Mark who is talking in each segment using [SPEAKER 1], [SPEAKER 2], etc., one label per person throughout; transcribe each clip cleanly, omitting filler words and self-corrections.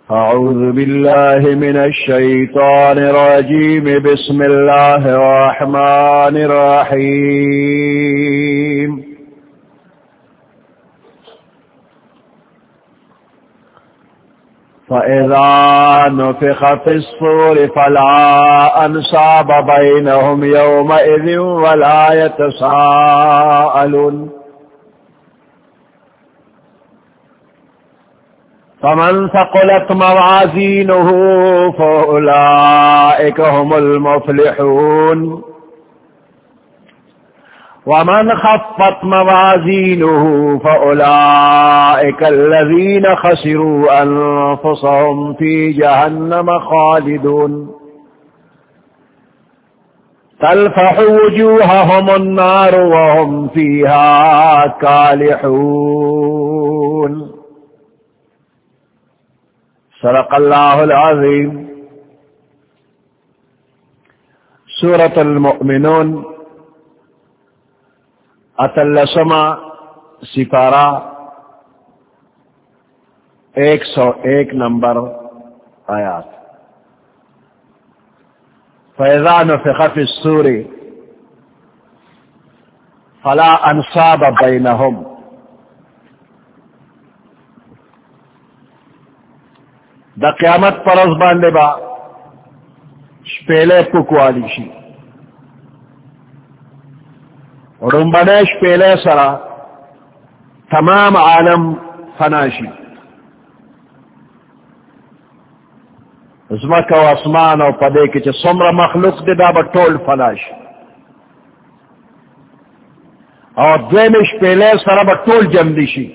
[SPEAKER 1] أعوذ بالله من الشيطان الرجيم بسم الله الرحمن الرحيم فإذا نفخ في الصور فلا أنساب بينهم يومئذ ولا يتساءلون فمن ثقلت موازينه فأولئك هم المفلحون ومن خفت موازينه فأولئك الذين خسروا أنفسهم في جهنم خالدون تلفح وجوههم النار وهم فيها كالحون صدق اللہ العظیم. سورة المؤمنون اتلسما سپارہ 101 نمبر آیات. فَإِذَا نُفِخَ فِي الصُّورِ فَلَا أَنْسَابَ بَيْنَهُمْ. دا قیامت پر از باندے با شپیلے پکوالی شی رنبنے شپیلے سرا تمام عالم فناشی ازمک و اسمان و پدے کی چھ سمر مخلوق دے دا با ٹول فناشی اور دویم شپیلے سرا با ٹول جمدی شی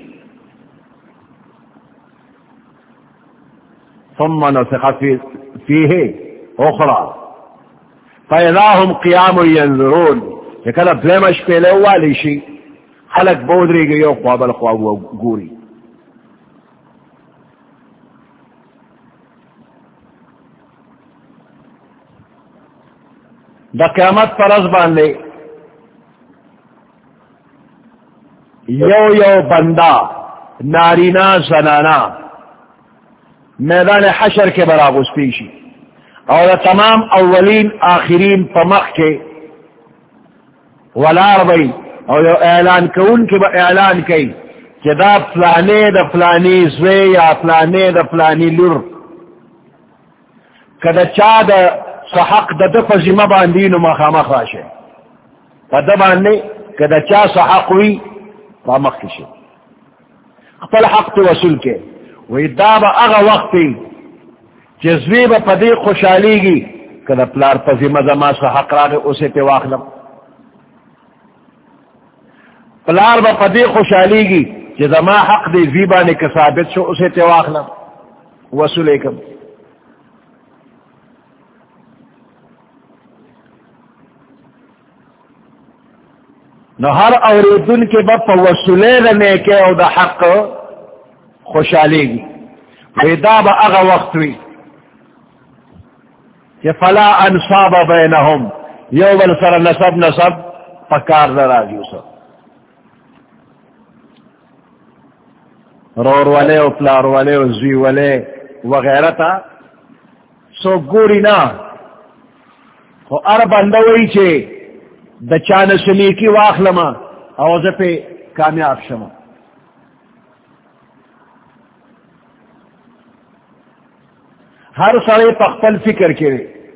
[SPEAKER 1] ثم نفخ فيه أخرى فإذا هم قيام ينظرون. يكلا بلمش بيلي والي شي خلق بودري يو قوابل قواب وقوري. دا قیامت پر ازبان لے یو بندہ نارینا زنانا میدان حشر کے برابر پیشی اور تمام اولین آخرین پمخ کے ولار بئی اور اعلان کون کے اعلان کی کہ دا فلانے دا فلانی زوے یا فلانے دا فلانی لور کدا چا دا سحق دا دفع زمہ باندین و مخامخ راشے دا باندے کدا چا سحق ہوئی پامخ کشے اقبل حق تو وصول کے وی دا با اغا وقتی جزوی با پدی خوشحالی گی کدا پلار پزی مزما سا حق راگے اسے پہ واخلم پلار با پدی خوشحالی گی جزما حق دی زیبانی کے ثابت شو اسے پہ واخلم وصولیکم. نو ہر اوریدن کے با وصولے رنے کے او دا حق خوشحالی گی ویدا با اغا وقت وی کہ فلا انصاب بینہم یو بل سر نصب پکار دراجی سب رور والے و پلار والے و زوی والے وغیرہ تا سو گوری نا خو بندوئی چھے دا چانسلی کی واخلما اوز پہ کامیاب شما. ہر سڑے پخپل فکر کرے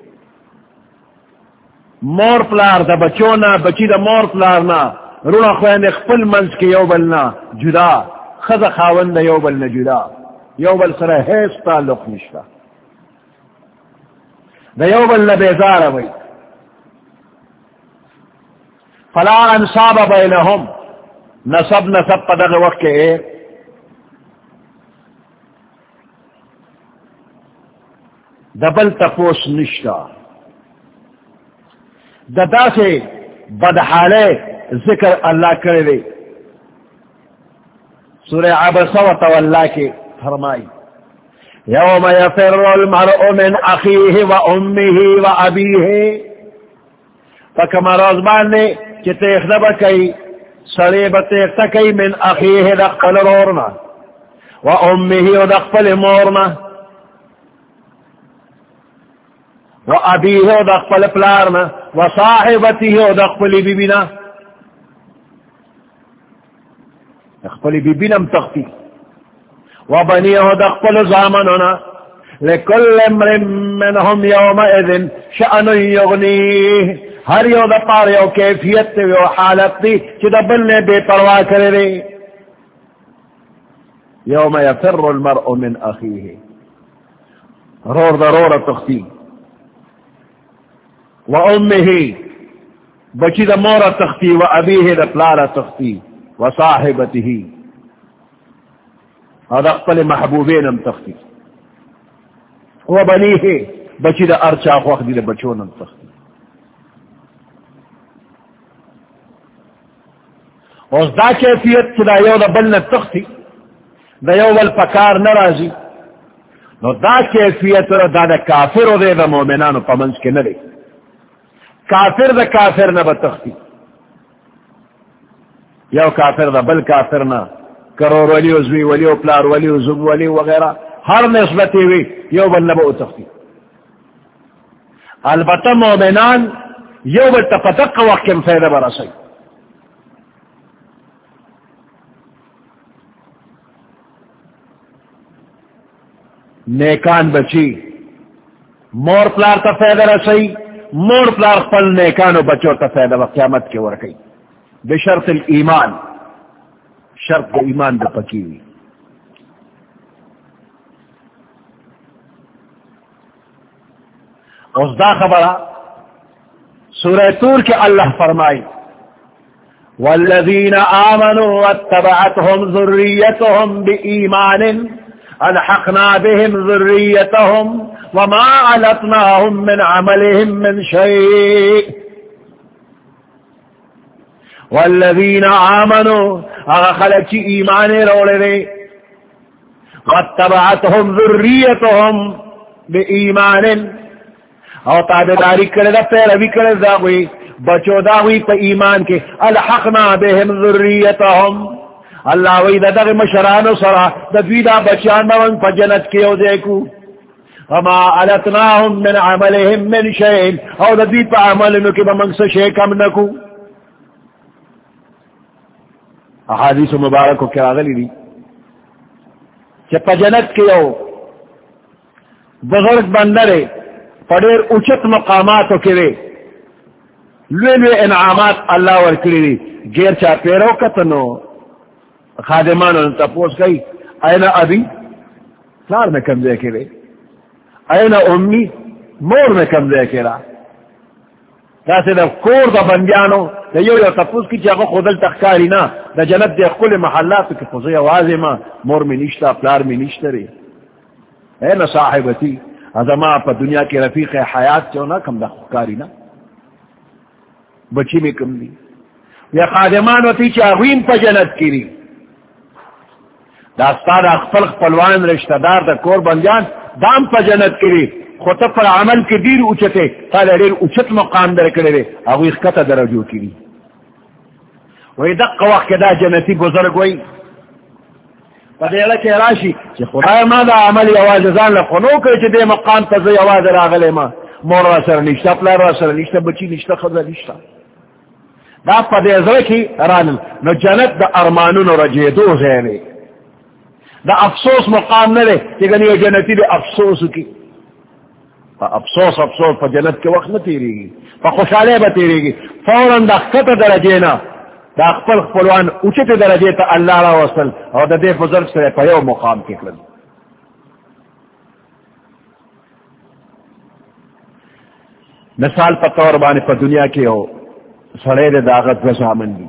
[SPEAKER 1] مور پلار دا بچونا بچی دا مور پلار نا رونا خوین اخپل منز کے یو بلنا جدا خز خاون دا یو بلنا جدا یو بل سر حیث تعلق نشتا دا یو بلنا بیزار وی فلا انصاب بینہم نصب پدغ وقت کے دبل تپوس نشتا ددا سے بدحالے ذکر اللہ کرے لے سورہ عبس و تولا کے فرمائی یوم یفر المرء من اخیہ و امہ و ابیہ فکما روزبان نے کہ تیخدب کئی سڑے بتیختا کئی من اخیہ دقل رورنا و امہ و دقل مورنا و ابیه دا اقبل پلارنا و صاحبته دا اقبل بیبینا اقبل بیبینم تختی و بنیه دا اقبل زامننا لکل امر منهم یومئذ شأن یغنیه ہر یو دا پار یو کیفیت و حالت دی چی دا بلنے بے پرواہ کرے دے یوم یفر المرء من اخیه رور دا رور تختی و امه بچی دا مور تختی و ابیه دا پلار تختی و صاحبته و دا اقبل محبوبینم تختی و بنیه بچی دا ارچا خوخ دی دا بچونم تختی اوز دا کیفیت چی دا یو دا بلن تختی دا یو بل پکار نرازی نو دا کیفیت دا دا کافر دے دا مومنانو پا منز کے ندے کافر دا کافر نبا تختی یو کافر دا بل کافر نا کرور ولی وزوی ولی و پلار ولی و زب ولی وغیرہ ہر نسبتی وی یو بل نبا تختی البتہ مومنان یو بل تپتق وقت کم فیدہ برسی نیکان بچی مور پلار تا فیدہ رسی مور پلار خپل نیکانو بچو تا فیدہ و قیامت کے ورکی بشرط الایمان شرط ایمان دا پکیوی اس دا خبرہ سورہ طور کے اللہ فرمائی والذین آمنوا واتبعتهم ذریتهم بإیمان الحقنا بهم ذريتهم وما علتناهم من عملهم من شيء والذين آمنوا خلق ایمان رولے واتبعتهم ذريتهم بإيمان او تابداری کرے دا پیروی کرے داوی بچو داوی پا ایمان کے الحقنا بهم ذريتهم اللہ وی دا دغی مشرانو سرا دا دویدہ بچان باون پا جنت کیو دیکھو وما علتناهم من عملهم من شئین او دا دوید پا عملنو کی بمنگس شے کم نکو احادیث مبارکو کیا غلی دی چا پا جنت کیو بزرگ بندرے پڑیر اچت مقاماتو کیوے لوے انعامات اللہ ورکلی دی گیر چا پیرو کتنو خادمانو تپوس گئی این ابی پلار میں کم دے کے رے این امی مور میں کم دے کے را جیسے دا کور دا بندیانو دا یو یو تپوس کی چاہو خودل تخکاری نا دا جنت دے کل محلاتو کی خوزی آوازی ما مور میں نشتا پلار میں نشتا رے این صاحبتی ازما پا دنیا کی رفیق حیات چونا کم دا خکاری نا بچی میں کم دی یا خادمانو تی چاہوین پا جنت کی ری داستان اخفل خپلوان رشتہ دار دا کور بندیان دام پا جنت کری خطب پر عمل کے دیر اچتے تالا دیر اچت مقام در کرے اگوی اخکتا درجو کری وی دق وقت دا جنتی بزرگ وی پا دیلہ کے راشی چی خدای ما دا عمل آواز زان لخونو کرے چی دے مقام تزی آواز راغلے ما مور را سر نشتا پلار را سر نشتا بچی نشتا خدا نشتا دا پا دیزر کی رانل نو جنت دا ارمانون رجیدو زینے دا افسوس مقام نہ رہے کہ گنی جنتی دے افسوس کی افسوس افسوس پا جنت کے وقت نہ تیرے گی پا خوشحالے با تیرے گی فوراً دا خط درجے نا دا خپل خپلوان اچت درجے تا اللہ را وصل اور دا دے بزرگ سے پا یو مقام کے کرن مثال پا طور بانے پا دنیا کے ہو سڑے دے داغت وزامن دی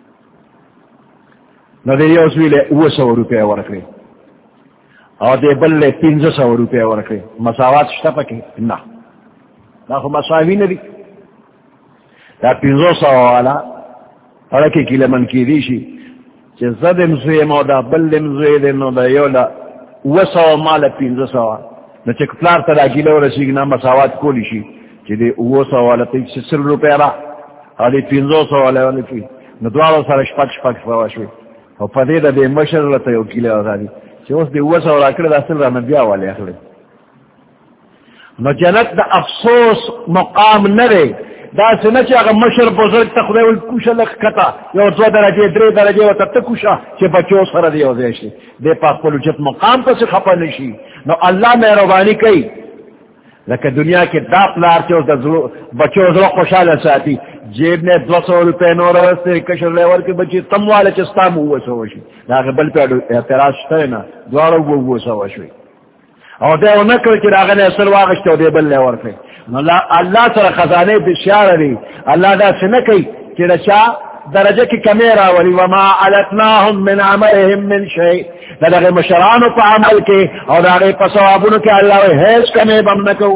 [SPEAKER 1] نہ دے یو سویلے 200 روپے ورکرے اور دے بلے 300 روپے ورکرے مساوات شتا پکے نا نا خو مساوی ندی دا 500 والا پڑکی کی لمن کی دیشی چه زدم زویم او دا بلم زویدن او دا یولا 200 مال 500 نا چه کپلار تا دا گیلو رسیگ نا مساوات کولی شی چه دے 200 والا تا 60 روپے را اور دے 500 والا کی نا دوارو سر شپک فواشوی او پدې د دې مشر لته یو کیله ازادي چې اوس دې وسه ولا کړی د اصل را نبیا والے اخلي نو جنت دا افسوس مقام نرے دا سنچ اگر مشر بزرگ تخدے کوشا لکھتا یو 2 درجے 3 درجے و تب کوشا کہ بچوں سر دے وزیشی دے پاک پلو جت مقام پر سے خپا نشی نو اللہ مہربانی کئی لیکن دنیا کے داپ لار کے بچوں ذرا خوشحال ساتھی جیب نے 200 روپے نور رستے کشر لیور کے بچی تم والے چستام ہوئے سوشی لاغے بل پہ اعتراض شتا ہے نا دوارو ہوئے سوشی اور دے نکر کی راغنے اصل واغشتے دے بل لیور پہ اللہ سر خزانے بسیار ری اللہ دا سنکی کہ رچا درجہ کی کمیرہ ولی وما علتناہم من عملہم من شئی لدغی مشرانو پا عمل کے اور داغی پسوابونو کے اللہ وی حیث کمی بم نکو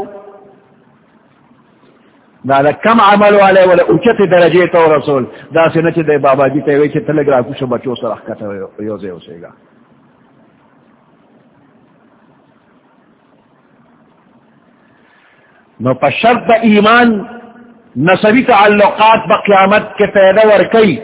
[SPEAKER 1] دا کم عمل والے ولی اچت درجے تو رسول دا سنچ دے بابا جی تیوی چھ تلگ را کچھ بچوں سر اخکتا یوزے اسے گا نو پا شرط ایمان نسبی تعلقات بقیامت کے پیدا ورکی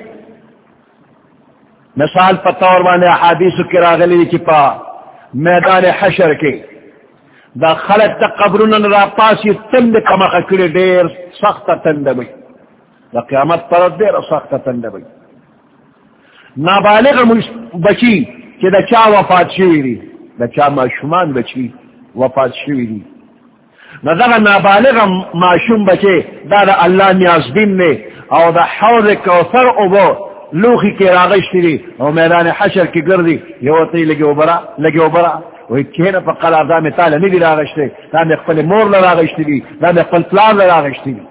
[SPEAKER 1] مثال پتور وانے احادیث کی راغلی کی پا میدان حشر کے دا خلق دا قبرن را پاسی تند کمخ کری دیر سخت تند بی دا قیامت پر دیر سخت تند بی نابالغ بچی کہ دا چا وفات شویری دا چا معشومان بچی وفات شویری نظر نابالغ معشوم بچے دا دا اللہ نیازدین نے او دا حوض کوثر اوبو لوخی کے راغشتی دی او میدان حشر کی گردی یوتی لگی اوبرا وی کھینا پا قلار میں تالا نیدی راغشتی دا میں اقبل مور لراغشتی دی دا میں اقبل پلار لراغشتی دی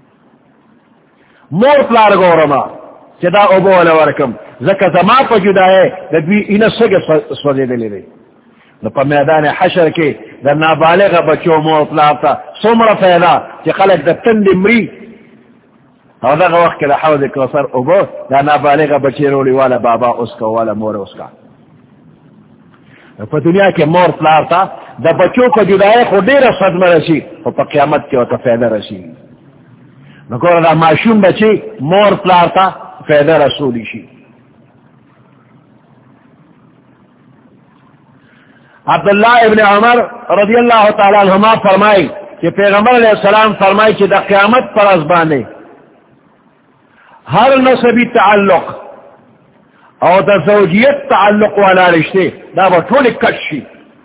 [SPEAKER 1] مور پلار گورما چی دا اوبو والا ورکم زکا زمان پا جدا ہے دا دوی اینا سگ سوزے دلی دی نو پا میدان حشر کے دا نابالغ بچوں مور پلارتا سمر فیدا چی خلق دا تند مری اور دا وقت کے دا حوض کوثر اوبو دا نابالغ بچے رولی والا بابا اس کا والا مور اس کا پا دنیا کے مور پلارتا دا بچوں کو جدائے خود دیر صدمہ رسی اور پا قیامت کے وقت فیدہ رسی نکور دا معشوم بچے مور پلارتا فیدہ رسولی شی عبداللہ ابن عمر رضی اللہ تعالیٰ عنہما فرمائی کہ پیغمبر علیہ السلام فرمائی کہ دا قیامت پر ازبانے ہر نسبی تعلق اور دا زوجیت تعلق والا رشتے دا وہ تھوڑی کٹشی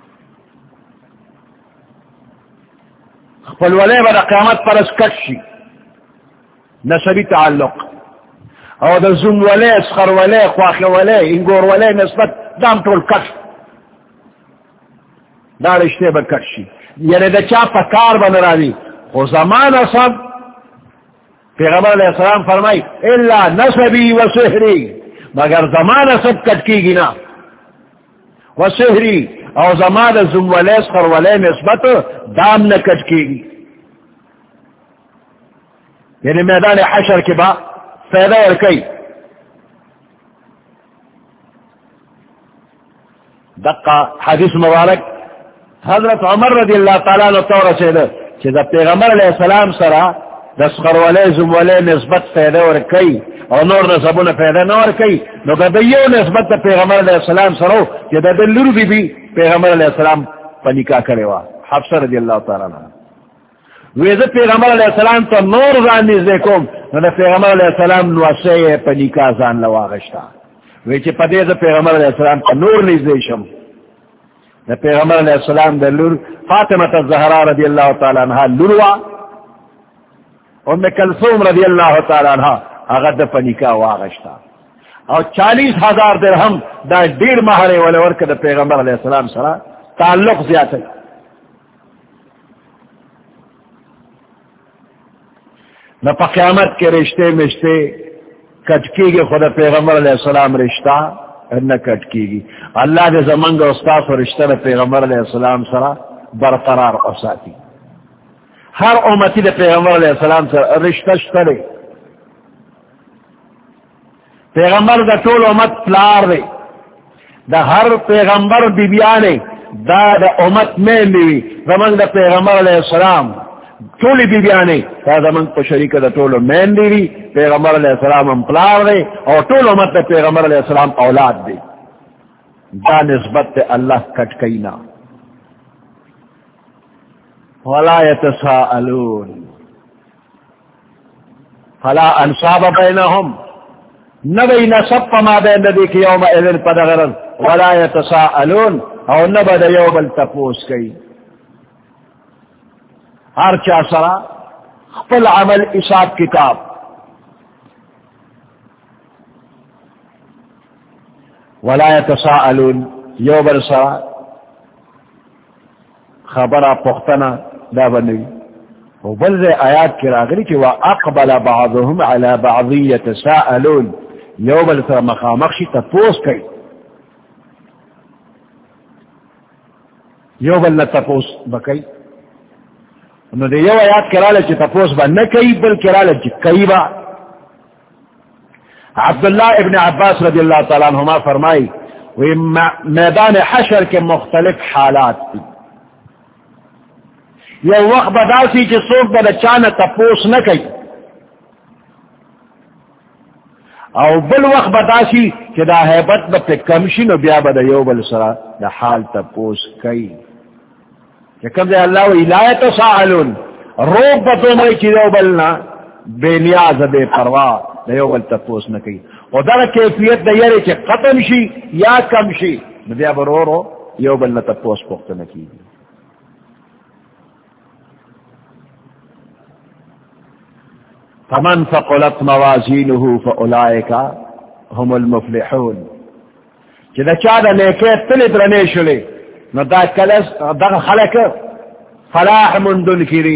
[SPEAKER 1] خپلولے با دا قیامت پر از کٹشی نسبی تعلق اور دا زمولے اسخرولے خواخولے انگورولے نسبت دام طول کٹش دا رشتے با کٹشی یعنی دا چا پکار بن رہی خو زمان اصاب پیغمبر علیہ السلام فرمائی اللہ نسبی و سحری مگر زمان اصاب کٹ کی گنا و سحری او زمان زمولے اسخرولے نسبت دام نہ کٹ کی گی یعنی میدان حشر کے بعد فیدہ ورکی دقا حدیث مبارک حضرت عمر رضی اللہ تعالیٰ عنہ طور سے دا پیغمبر علیہ السلام سرا دسخر والے زم والے نسبت فیدہ ورکی اور نور نسبون فیدہ نہ ورکی نو دا دیو نسبت دا پیغمبر علیہ السلام سرو کہ دا دلور بی پیغمبر علیہ السلام پا نکاح کرے وا حفصہ رضی اللہ تعالیٰ عنہ ویزا پیغمبر علیہ السلام تو نور زان نیزے کوم نو دا پیغمبر علیہ السلام نواسے پا نکاح زان لواغشتا ویچے پا دیزا پیغمبر علیہ السلام پا نور نیزے شم دا پیغمبر علیہ السلام دا لور فاطمة الزہرا رضی اللہ تعالیٰ عنہ لوروا ام کلثوم رضی اللہ تعالیٰ عنہ اغد پا نکاح واغشتا اور 40,000 درہم دا دیر مہرے والے ورک دا پیغمبر علیہ السلام سرا تعلق زیادہ نہ پا قیامت کے رشتے مشتے کٹ کی گی خدا پیغمبر علیہ السلام رشتہ نہ کٹ کی گی اللہ دے زمانگ استاذ و رشتہ دا پیغمبر علیہ السلام سرا برقرار اساتی ہر امتی دے پیغمبر علیہ السلام سرا رشتہ شترے پیغمبر دا طول امت پلار دے دا ہر پیغمبر بیبیانے دا امت میں لیوی زمانگ دا پیغمبر علیہ السلام طولی بیبیانے دا زمانگ پا شریک دا طول مین دیوی پیغمبر علیہ السلام امپلار دے اور طول امت دا پیغمبر علیہ السلام اولاد دے دا نسبت دے اللہ کٹ کئینا ولا يتساءلون فلا انصاب بينهم نبی نصب پما بین دی کہ یوم اذن پدغرن ولا يتساءلون او نبد یوم التپوس کئی ہر چا سرا خپل عمل حساب کتاب ولا يتساءلون یوم السرا خبر پختنا دا بنوی وبلغ آیات کی راغلی کہ وَأَقْبَلَ بَعْضُهُمْ عَلَى بَعْضٍ يَتَسَاءَلُونَ یو بل سر مخامخشی تپوس کئی یو بل نہ تپوس بکئی انہوں نے یو آیات کرالے چی تپوس با نکئی بل کرالے چی کئی با عبداللہ ابن عباس رضی اللہ تعالیٰ عنہما فرمائی وہ میدان حشر کے مختلف حالات تھی یہ وقت بداسی چی سوک بل چانا تپوس نکئی او بل وقت بداسی چی دا حیبت با پی کمشی نو بیا بدا یو بل سرا دا حال تپوس کئی کہ کم دے اللہ و الایت ساہلون روک بتو مئی چی یو بلنا بے نیاز بے پرواہ دا یو بل تپوس نکئی او دا کیفیت دا یری چی ختم شی یا کم شی بیا برو رو یو بلنا تپوس پخت نکی فمن ثقلت موازینه فاولئک هم المفلحون جدا چادا نیکے تلی درنے شلے نو دا کلس دا خلق فلاح مندن کری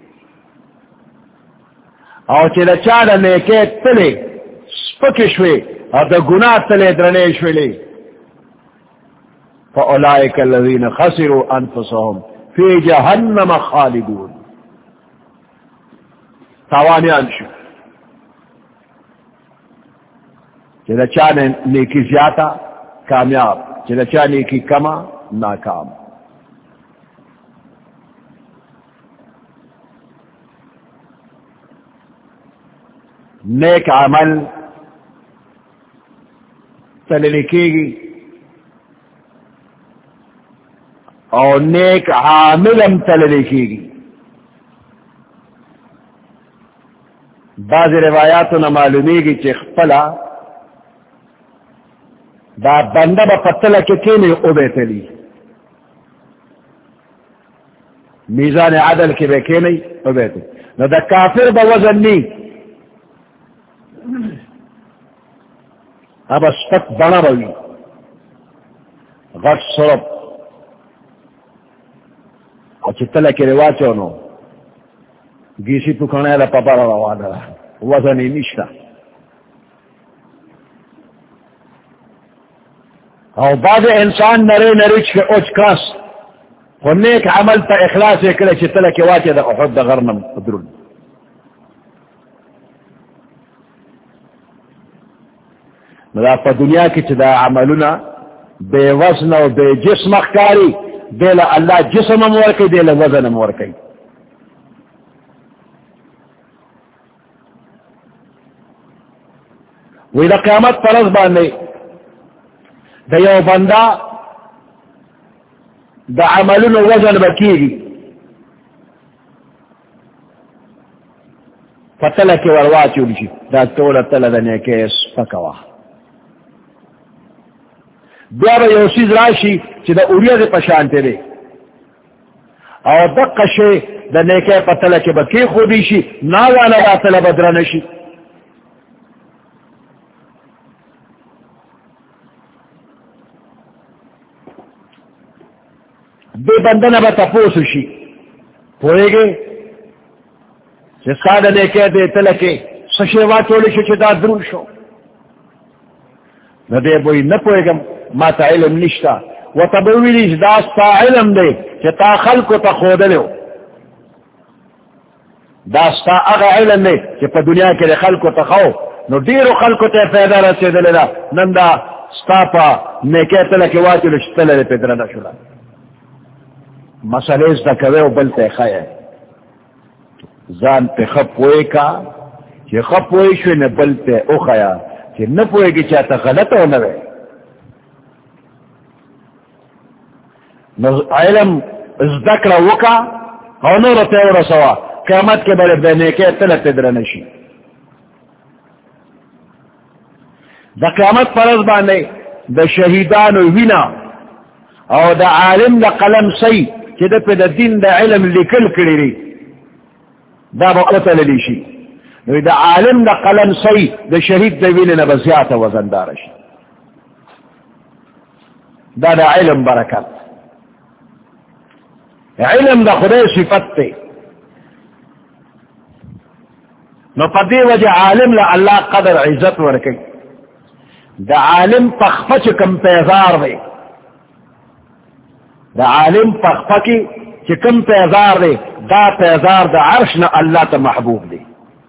[SPEAKER 1] او جدا چادا نیکے تلی سپکشوے اور دا گناہ تلی درنے شلے فاولئک الذین خسروا انفسهم فی جہنم خالدون تاوانیان شو جدا چاہ نیکی زیادہ کامیاب جدا چاہ نیکی کما ناکام نیک عمل تل لکھے گی اور نیک عاملم تل لکھے گی بعض روایاتو نہ معلومی گی چی خپلا دا بندہ با پتلا کے کینے اوبیتلی میزان عدل کے بے کینے اوبیتلی نو دا کافر با وزن نی اب اسپک بنا روی غٹ سرب اور چتلا کے رواچو نو گیسی پکھنے دا پپا روانا وزنی نشتا او بعض انسان نرے نریچ کے اوچ کاس و نیک عمل تا اخلاص اکلے چی تلکی واچے دا احد دا غرنم قدرون مدا پا دنیا کی چی دا عملونا بے وزن و بے جسم اخکاری دیل اللہ جسم امورکی دیل وزن امورکی وی دا قیامت پرز باندے دا یو بندہ دا عملون وزن بکیگی فتلکی ورواچو لیشی دا تولا تلا دا نیکیس پکوا بیا با یو سیز راشی چی دا اوریز پشانتے دے او دقشے دا نیکی پتلکی بکی خودیشی ناوانا دا تلا بدرنشی بے بندنا با تپوسو شی پوئے گے جس کا دنے کے دے تلکے سشیوا چولی شو چدا درون شو ندے بوئی نپوئے گا ما تا علم نشتا و تبویلیش داستا علم دے چتا خلقو تا خود لیو داستا اغا علم دے چی پا دنیا کے دے خلقو تا خو نو دیرو خلقو تا پیدا رسے دلے دا نندا ستا پا نیکے تلکے واچولو شتلے پیدرہ دا شولا مسئلے دا کوئے و بلتے خیئے زان پہ خپوئے کا چی خپوئے شوئے نے بلتے او خیا چی نپوئے گی چاہتا غلط ہو نوے علم ذکر وکا او نور تے ورسوا قیامت کے بڑے بہنے کے تلت درنشی دا قیامت پرز بانے دا شہیدان وینا او دا عالم دا قلم سی چی دا پی دا دین دا علم لکل کری دا با قتل لیشی دا عالم دا قلم سی دا شہید دا وینا بزیات وزندارشی دا دا علم برکت علم دا خدای صفت تے نو پدی وجہ عالم لا اللہ قدر عزت ورکی دا عالم پخفچ کم پیزار دے دا عالم پخفکی چکم پیزار دے دا پیزار دا عرش نا اللہ تا محبوب دے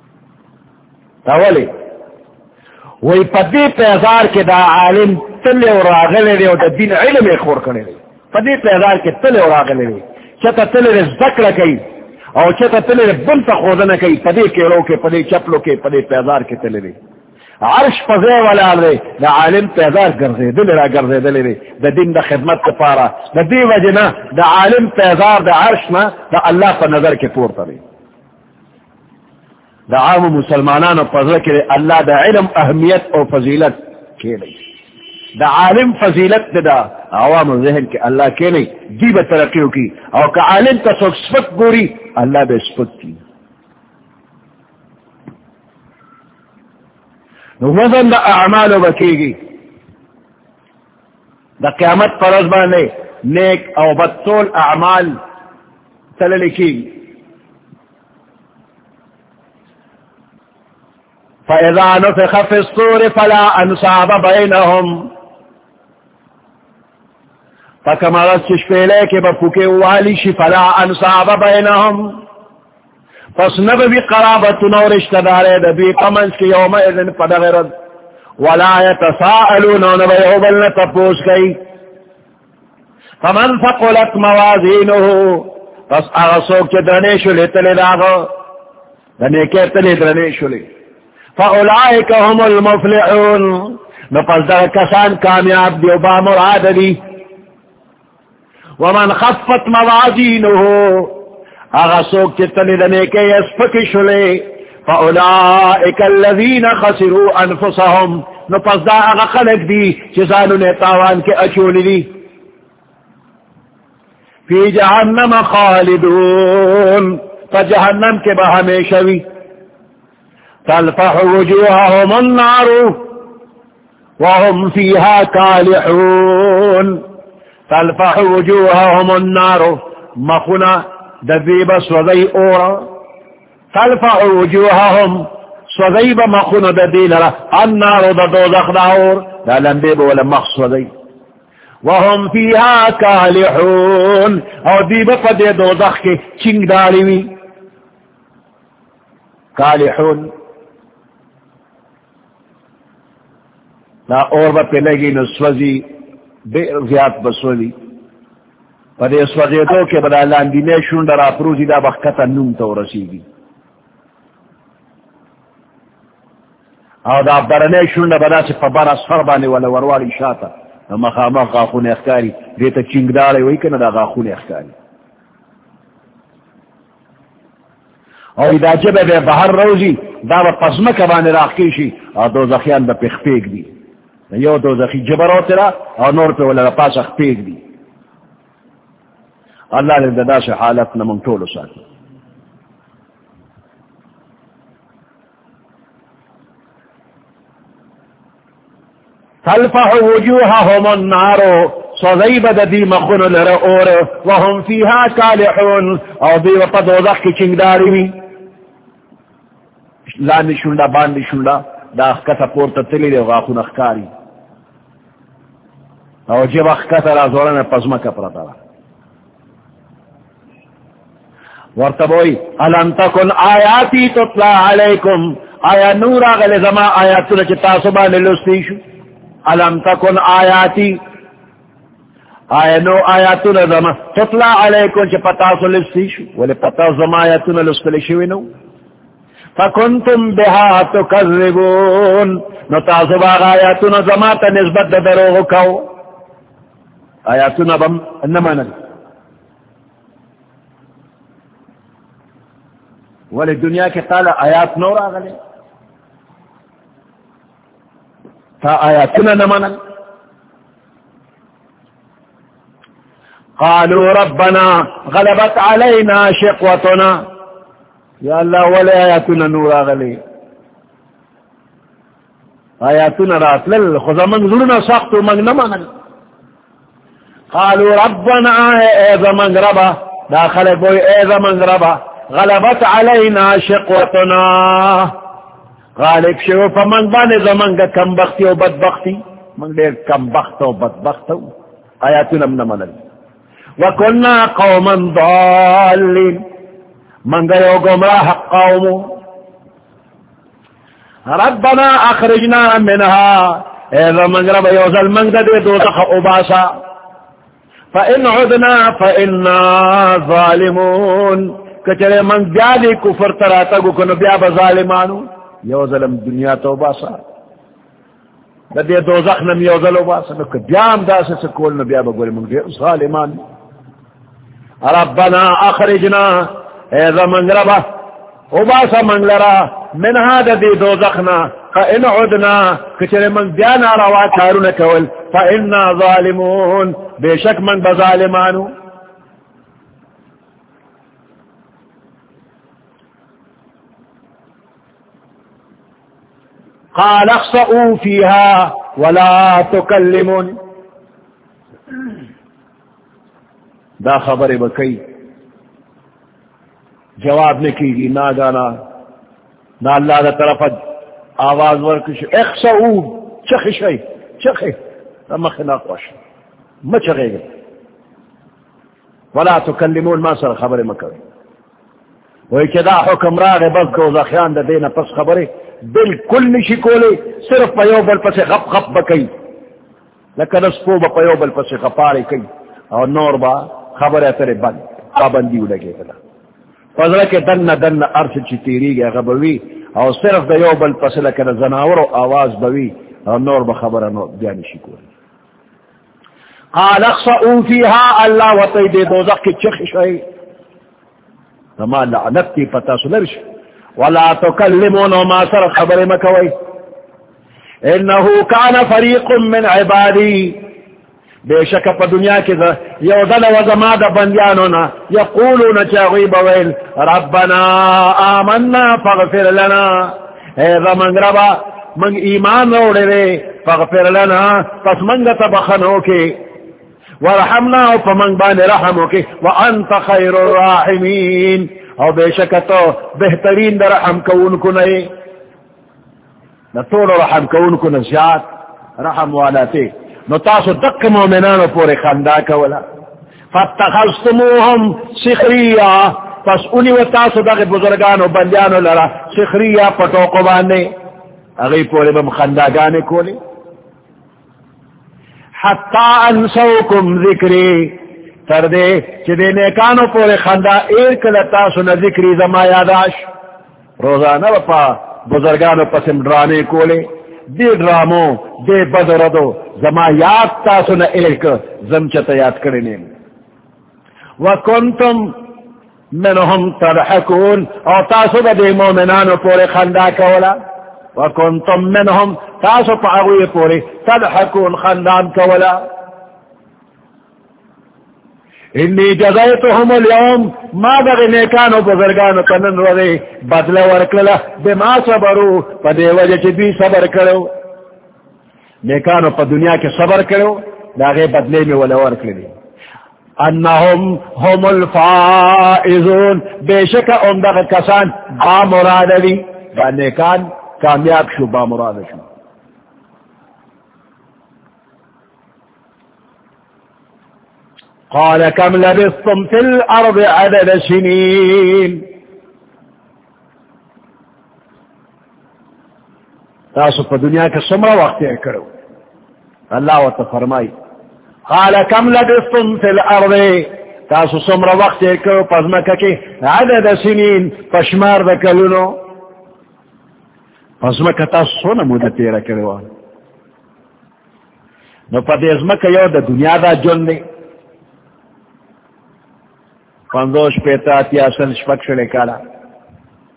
[SPEAKER 1] تولی وی پدی پیزار کے دا عالم تلے اور آغلے دے اور دا دین علم خور کرنے دے پدی پیزار کے تلے اور آغلے دے چتا تلے دے ذکر کئی اور چتا تلے دے بنتا خوزن کئی پدی کیلو کے پدی چپلو کے پدی پیزار کے تلے دے عرش پزے والا دے دا عالم پیزار گرزے دل را گرزے دلے دے دا دین دا خدمت کے پارا دا دی وجنا دا عالم پیزار دا عرش نا دا اللہ پر نظر کے پورتا دے دا عام مسلمانان و پزر کے اللہ دا علم اہمیت و فضیلت کے لئے دا عالم فضیلت دا عوام ذہن کے اللہ کے نہیں دی بترقیوں کی اور کہ عالم کا سوک سپک گوری اللہ بے سپک کی وزن دا اعمال بکی گی دا قیامت پر ازبانے نیک او بدطول اعمال تللکی گی فَإِذَا نُفِخَ فِي الصُّورِ فَلَا أَنْصَابَ بَيْنَهُمْ فَكَمَرَتْ چشپیلے کے بپوکے والی شی فَلَا أَنْصَابَ بَيْنَهُمْ پس نبی قرابتنا و رشتہ دارے دبی پمنس کی یوم اذن پدغرد ولا یتساءلون و نبی عبلن تپوس گئی فمن ثقلت موازینه پس اغسوک چے درنیشو لے تلے داغو دنیکے تلے درنیشو لے فاولائک هم المفلحون نپس در کسان کامیاب دیو با مراد دی ومن خفت موازینه اغسوک چتنی دنے کے اسپکی شلے فاولائک الذین خسروا انفسهم نپس دا اغا خلق دی چزانو نے تاوان کے اچولی دی فی جہنم خالدون فجہنم کے با ہمیشوی تلفح وجوہهم النار وهم فیہا کالحون تلفح وجوہهم النار مخنا دبیب سوذی اورا تلفع وجوہهم سوذیب مخون ددین را النار دا دوزخ دا اور دا لنبیب ولا مخ سوذی وهم فیہا کالحون اور دیب پا دے دوزخ کے چنگ داریوی کالحون دا اور با پلگی نسوزی بیر زیاد بسوزی پدے سوزیدو کے بدا لاندینے شنڈر آپروزی دا بخکتا نوم تو رسیگی او دا برنے شنڈر بدا سے پبار اصفر بانے والا وروالی شاتا مخامخ غاخون اخکاری دیتا چنگدارے وی کنا دا غاخون اخکاری او دا جبے بے بہر روزی دا با پزمک بانے راکیشی او دو زخیان دا پخ پیگ دی یو دو زخی جبر ہوتے را او نور پہ والا پاس اخ پیگ دی اللہ نے ددا سے حالت نہ منٹولو ساتھ تلفح وجوہهم النار صغیب دی مخن لرعور وهم فیہا کالحون او دی وپا دوزخ کی چنگداری بھی لانی شنڈا باندی شنڈا دا اخکتا پورتا تلی دی غاخون اخکاری او جب اخکتا را زورن پزمکا پرتا را ورتبوئی الم تکن آیاتی تطلع علیکم آیا نور آگل زما آیاتنا چی تاسبا للستیشو الم تکن آیاتی آیا نو آیاتنا زما تطلع علیکم چی پتاسو لستیشو ولی پتاس زما آیاتنا لستلشوینو فکنتم بها تکذبون نو تاسبا آیاتنا زما تا نسبت دروغو کاؤ آیاتنا بم انما نل ولی دنیا کے تالا آیات نور آگلے تا آیاتنا نمانا قالوا ربنا غلبت علينا شقوتنا یا اللہ ولی آیاتنا نور آگلے آیاتنا رات لل خدا من ظلنا ساختو من نمانا قالوا ربنا اے زمن ربا داخل بوئی اے زمن ربا غلبت علینا شقوتنا غالب شو فمن بانی زمن کا کم بختی و بدبختی من دیر کم بخت و بدبخت آیاتنا من نمانا وکننا قوما ضالین من گیو گمراہ قوم ربنا اخرجنا منها اے زمن رب یوزل من دے دوزخ اباسا فإن عدنا فإنا ظالمون کچرے من جالی کفر تراتا گو کنو بیا بظالمانو یو ظلم دنیا تو باسا دے دوزخ نم یو ظلم باسا نو بیام دا سے سکول نو بیا بگولی من بیا ظالمان ربنا اخرجنا اے زمن ربا اباسا من لرا من هذا دے دوزخنا فإن عدنا کچرے من بیانا روا کارون کول فإنا ظالمون بے شک من بظالمانو قال اخسئوا فيها ولا تكلمون دا خبر بکی جواب نے کی گی نہ جانا نہ اللہ دا طرف آواز ورکش اخسئوا چخشی چخی مخنا خوش مچغے گا ولا تكلمون ما سر خبر مکوی وہی کہ دا حکم راغ بس کو زخیان دا دینا پس خبری بالکل نشی کولے صرف پیو بل پس غپ غپ بکی لکن اسپو با پیو بل پس غپاری کئی اور نور با خبر اترے بند پابندیو لگے گا فضلہ کے دن عرص چی تیری گیا غبوی اور صرف دا یو بل پس لکن زناور و آواز بوی اور نور با خبر نور بیا نشی کولے قال اخسئوا فيها اللہ وطی دے دوزخ کی چخ شئی تمام لعنت کی پتا سلرش ولا تكلمون ما سر خبر مکوئی انه كان فريق من عبادي بے شک پا دنیا کی یودل و زماد بندیانونا یقولون چاغیب ویل ربنا آمنا فاغفر لنا اے زمن ربا من ایمان روڑے رے فاغفر لنا پس منگت بخنو کے ورحمنا فمن بان رحمو کے وانت خیر الراحمین او بے شک تو بہترین در رحم کون کو نئے نہ توڑو رحم کون کو نزیاد رحم والا تے نو تاسو دک مومنانو پورے خندا کولا فاتخذتموهم سخریا پس انہی و تاسو دک بزرگانو بندیانو لرا سخریا پٹوکو بانے اگئی پورے بم خندا گانے کولے حتی انسوکم ذکری تردے چدے نیکانو پورے خندا ایک لتاسو نہ ذکری زما یاداش روزانہ وپا بزرگانو پسم ڈرانے کولے دے ڈرامو دے بدردو زما یاد تاسو نہ ایک زمچت یاد کرنے وکنتم منہم تضحکون او تاسو دے مومنانو پورے خندا کولا وکنتم منہم تاسو پاگوی پورے تضحکون خندان کولا انی جزایتهم اليوم ما بغی نیکانو بزرگانو تنن روزے بدل ورکللا بما صبرو پا دے وجہ چی بھی صبر کرو نیکانو پا دنیا کے صبر کرو لاغے بدلے میں ولا ورکللی انہم هم الفائزون بے شک امدغ کسان با مراد لی با نیکان کامیاب شو با مراد شو قال كم لبثتم في الأرض عدد سنين تاسو پا دنیا کے سمرہ وقت کرو اللہ و تفرمائی قال كم لبثتم في الأرض تاسو سمرہ وقت کرو پزمکہ کے عدد سنين پشمار دکلونو پزمکہ تاسو سونا مدت تیرہ کرو نو پا دیزمکہ یو دا دنیا دا جن دے پندوش پیتا تیا سن شپک شلے کالا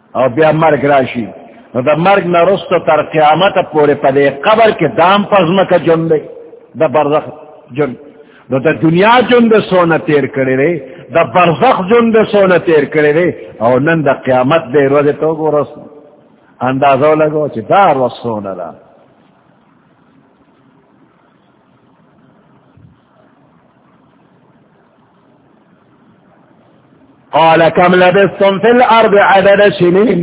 [SPEAKER 1] او بیا مرگ راشی نو دا مرگ نرستو تر قیامت پورے پدے قبر کے دام پزمکا جن دے دا برزخ جن نو دا دنیا جن دے سونا تیر کرے رے دا برزخ جن دے سونا تیر کرے رے او نن دا قیامت دے روزے تو گو رس اندازو لگو چی دار و سونا دا قال كم لبثتم في الارض عدد سنين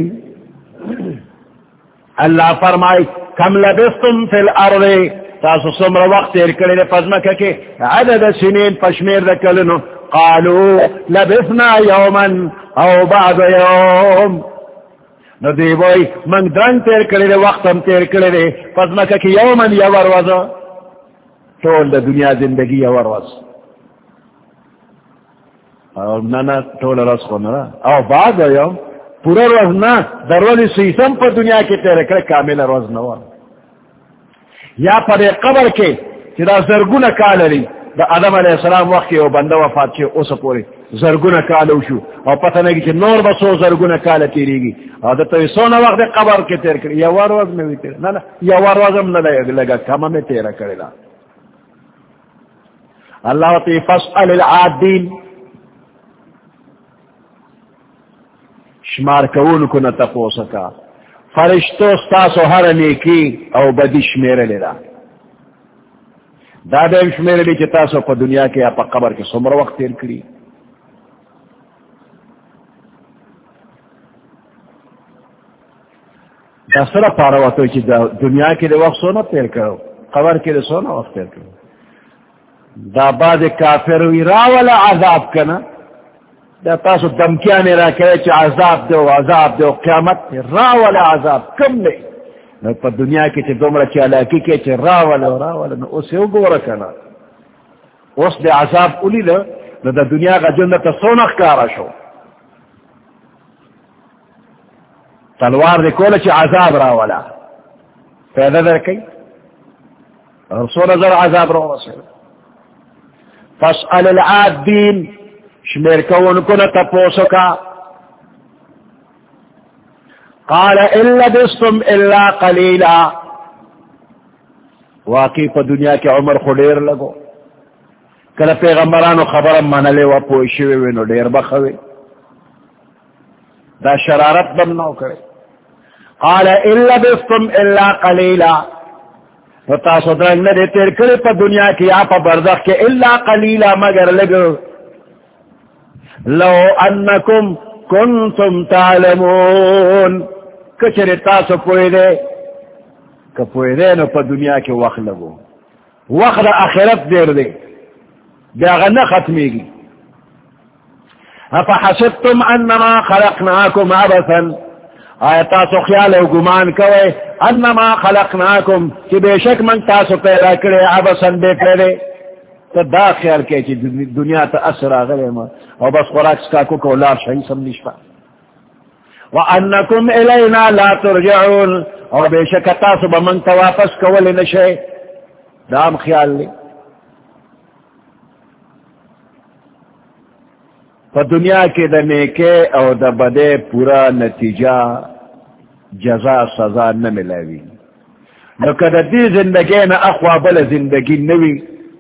[SPEAKER 1] اللہ فرمائی کم لبثتم فی الارض تاسو سمر وقت تیر کرے دے پزمکہ کے عدد سنین پشمیر دے کلنو قالو لبثنا یوما او بعد یوم نو دی بوئی من درنگ تیر کرے دے وقت ہم تیر کرے دے پزمکہ کی یوما یور وزا طول دا دنیا زندگی یور وز اور نانا طول رس خونا او بعد یوم پورا روز نا دروازی سیسم پر دنیا کی تیرے کرے کامل روز نوا یا پر قبر کے چدا زرگون کالری دا آدم علیہ السلام وقت کے او بندہ وفات چھے اس پورے زرگون کالو شو اور پتہ نگی چھے نور بسو زرگون کال تیری گی اور دا توی سونا وقت قبر کے تیر کرے یا وار میں بھی تیرے نا یا وار ہم نہ لگا کما میں تیرا کرے لا اللہ تی فاسأل العادین شمار کون کو نہ تپو سکا فرشتو ستاسو ہر نیکی او بدی شمیرے لے دا دادے شمیرے لی چتاسو پا دنیا کے اپا قبر کے سمر وقت تیر کری دا سر پارواتو چی دنیا کے لئے وقت سونا تیر کرو قبر کے لئے سونا وقت تیر کرو دا بعد کافر وی راولا عذاب کنا دا تاسو دمکیانے را کرے چا عذاب دو قیامت راولا عذاب کم لے نو پا دنیا کی چا دومرا چا علاقی کے چا راولا نو اسے او گورا کنا اس دے عذاب اولی لے نو دا دنیا کا جنت سونخ کارا شو تلوار دے کولا چا عذاب راولا پیدا در کئی اور سونا زر عذاب راولا سے فاسأل العادین شمیر کون کنا تپوسو کا قال ان لبثتم الا قلیلا واقعی پا دنیا کے عمر خو دیر لگو کلا پیغمبرانو خبرم منلے و پوشوے وینو دیر بخوے دا شرارت بنناو کرے قال ان لبثتم الا قلیلا تو تاسو درنگ ندے تیر کرے پا دنیا کی آپا برزخ کے الا قلیلا مگر لگو لو انکم کنتم تعلمون کچھر تاسو پوئے دے کہ پوئے دے نو پا دنیا کے وقت لگو وقت آخرت دیر دے بیاغا نہ ختمی گی افا حسبتم انما خلقناکم عبثا آیا تاسو خیال و گمان کوئے انما خلقناکم کہ بے شک من تاسو پیدا کرے عبثا بے پیدے تو دا خیال کے چی دنیا تا اثر آگلے ما اور بس خوراک سکاکو کو لا شہی سمجھ پا وَأَنَّكُمْ إِلَيْنَا لَا تُرْجَعُونَ اور بے شک تاسو بمن تا واپس کول نشے دام خیال لے پا دنیا کے دا نیکے اور دا بدے پورا نتیجہ جزا سزا نہ ملاوی نو کدا دی زندگی نا اخوا بل زندگی نوی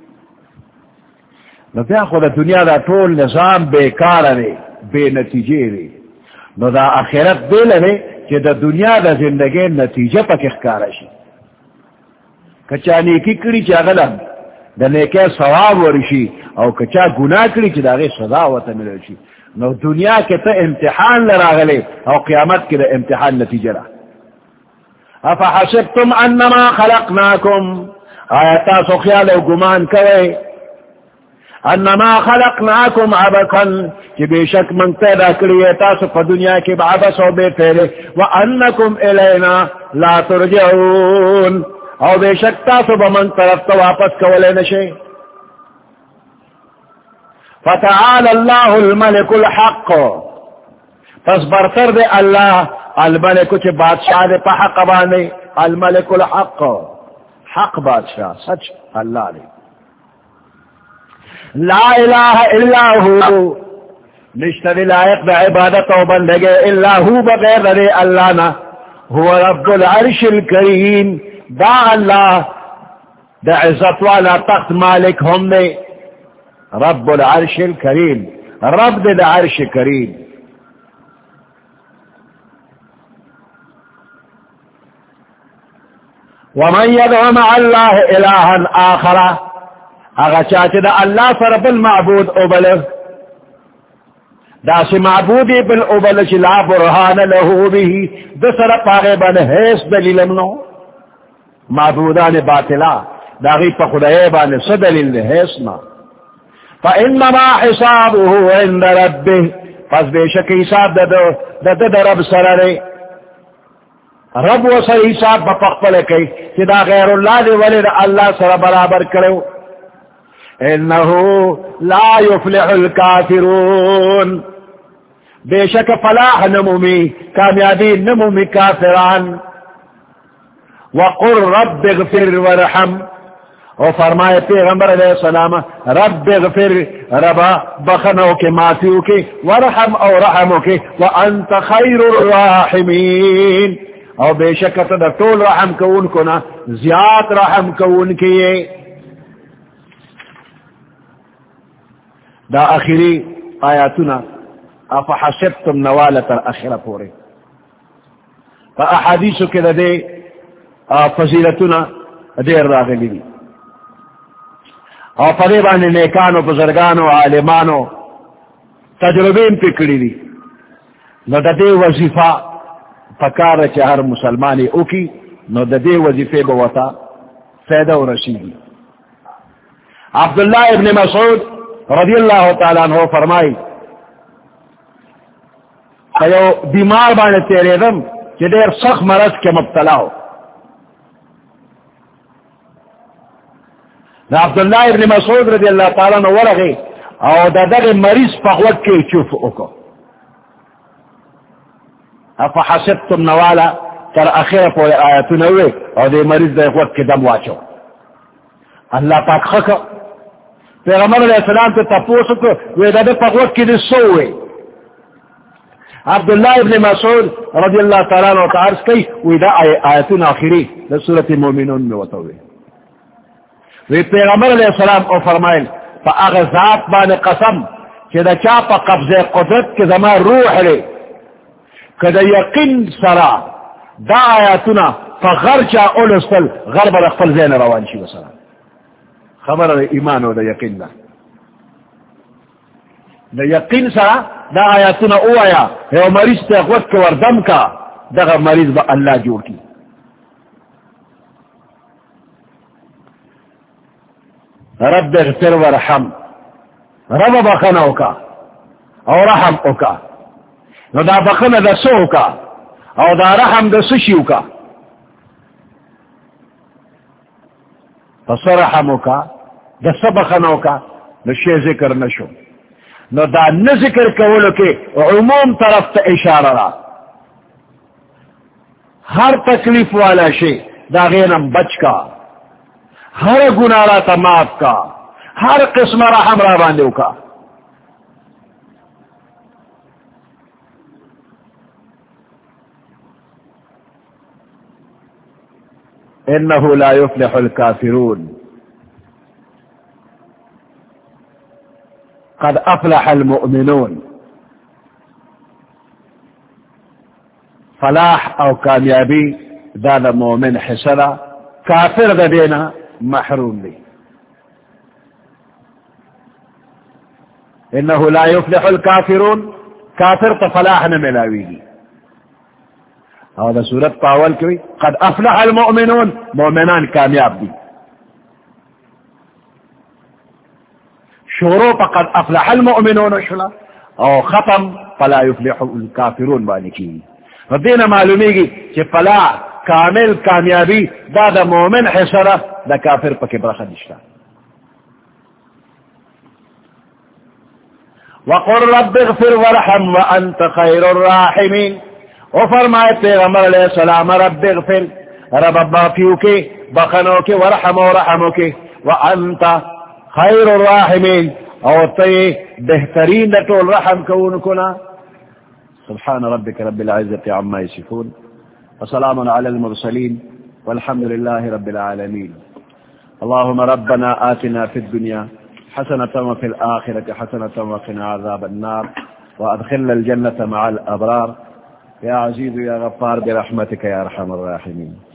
[SPEAKER 1] نو بیا خود دنیا دا طول نظام بیکار رے بے نتیجے رے نو دا آخرت دے لے کہ دا دنیا دا زندگی نتیجہ پک اخکارا شی کچا نیکی کری چا غلم دا نیکی ثواب ورشی او کچا گناہ کری چا دا غی سزا وطا ملو شی نو دنیا کے تا امتحان لرا غلے او قیامت کے دا امتحان نتیجہ را افا حسبتم انما خلقناکم آیتا سو خیال او گمان کوئے انما خلقناکم عبثا کہ بے شک من پیدا کریے تاسو پا دنیا کے بعبث و بے پھیلے وانکم الینا لا ترجعون او بے شک تاسو بمن طرف تا واپس کولے نشے فتعال اللہ الملک الحق پس برتر دے اللہ الملک چھ بادشاہ دے پا حق بانے الملک الحق حق بادشاہ سچ اللہ دے لا الہ الا ہو نشتر لائق دا عبادت و بندگے اللہ ہو بغیر دے اللہ نا هو رب العرش الکریم دا اللہ دا عزت والا تخت مالک ہم نے رب العرش الکریم رب دا عرش کریم ومن يدعو مع الله إلها آخر اغا چاہتے دا اللہ فرب المعبود ابلغ دا سی معبودی بالابلغ لا برهان له به دسر پاغبان حیث دلیل منو معبودان باطلا دا غیب پا خدایبان صدلیل حیثنا فإنما حسابه عند ربه پس بے شک حساب دا رب سرارے رب و سر حساب بپقبل کئی کہ دا غیر اللہ دے ولی دا اللہ سر برابر کرو انہو لا یفلح الکافرون بے شک فلاح نمومی کامیابی نمومی کافران وقل رب اغفر ورحم اور فرمائے پیغمبر علیہ السلام رب اغفر ربا بخنو کے معافیو کے ورحم اور رحمو کے وانت خیر الراحمین اور بے شک دا طول رحم کو ان کو نا زیاد رحم کو ان کی دا آخری آیاتنا افحسبتم نوالت الاخرہ پورے فا احادیثو کے دے فضیلتنا دیر راغلی دی اور فریبان نیکانو بزرگانو عالمانو تجربین پکڑی دی نو دا دے وظیفہ پکار چے ہر مسلمانی اوکی نو دا دے وظیفے بوتا فیدہ و رسیدی عبداللہ ابن مسعود رضی اللہ تعالیٰ عنہ فرمائی کہ بیمار بانے تیرے دم کہ دیر سخت مرض کے مبتلا ہو عبداللہ ابن مسعود رضی اللہ تعالیٰ عنہ ورغی او دا در مریض پاقوت کے چوف اوکو افحسبتم نوالا تر اخیر پوری آیتون ہوئے او دے مریض دا قوت کے دم واچو اللہ پاک خکا پیغمبر علیہ السلام تے تپوسو کو وی دا دے پاقوت کی دے سو ہوئے عبداللہ ابن مسعود رضی اللہ تعالیٰ عنہ تعرض کئی وی دا آیتون آخری دا سورت مومنون میں وطوئے وی پیغمبر علیہ السلام او فرمائل فا اغذات بان قسم کہ دا چاپا قبض قدرت کے زمان روح لے کہ دا یقین سرا دا آیاتنا فا غرچا اولستل غرب الاقفل زین روان شی بسرا خبر دا ایمان و دا یقین دا یقین سرا دا آیاتنا او آیا ہے مریض تے اخوت کے وردم کا دا مریض با اللہ جوڑ کی رب اغفر ورحم رب بخنا اوکا او رحم اوکا نو دا بخنا دا سو اوکا او دا رحم دا سشی اوکا پس رحم اوکا دا سبخنا اوکا نو شی ذکر نشو نو دا نذکر کولو کے عموم طرف تا اشارہ را ہر تکلیف والا شی دا غینم بچ کا ہر گناہ تا معاف کا ہر قسم رحم را باندیو کا انہو لا یفلح الکافرون قد افلح المؤمنون فلاح او کامیابی دا مومن حسنا کافر دا دینا محروم لی انہو لا یفلح الکافرون کافر تا فلاح نملاوی گی اور دا سورت پاول کوئی قد افلح المؤمنون مومنان کامیاب دی شروع پا قد افلح المؤمنون شلا او ختم فلا یفلح الکافرون بانی کی دینا معلومی گی کہ فلاح کامل کامیابی دا دا مومن حسرہ دا کافر پا برخہ نشتا وقل رب اغفر ورحم وانت خیر الراحمین و فرمائے پیغمبر علیہ السلام رب اغفر رب باقیو کے بخنو کے ورحم و رحمو کے وانت خیر الراحمین اور تے بہترین طول رحم کون کنا. سبحان ربك رب العزة عما يصفون وسلام على المرسلين والحمد لله رب العالمين. اللهم ربنا آتنا في الدنيا حسنة وفي الآخرة حسنة وقنا عذاب النار وأدخلنا الجنة مع الأبرار يا عزيز يا غفار برحمتك يا أرحم الراحمين.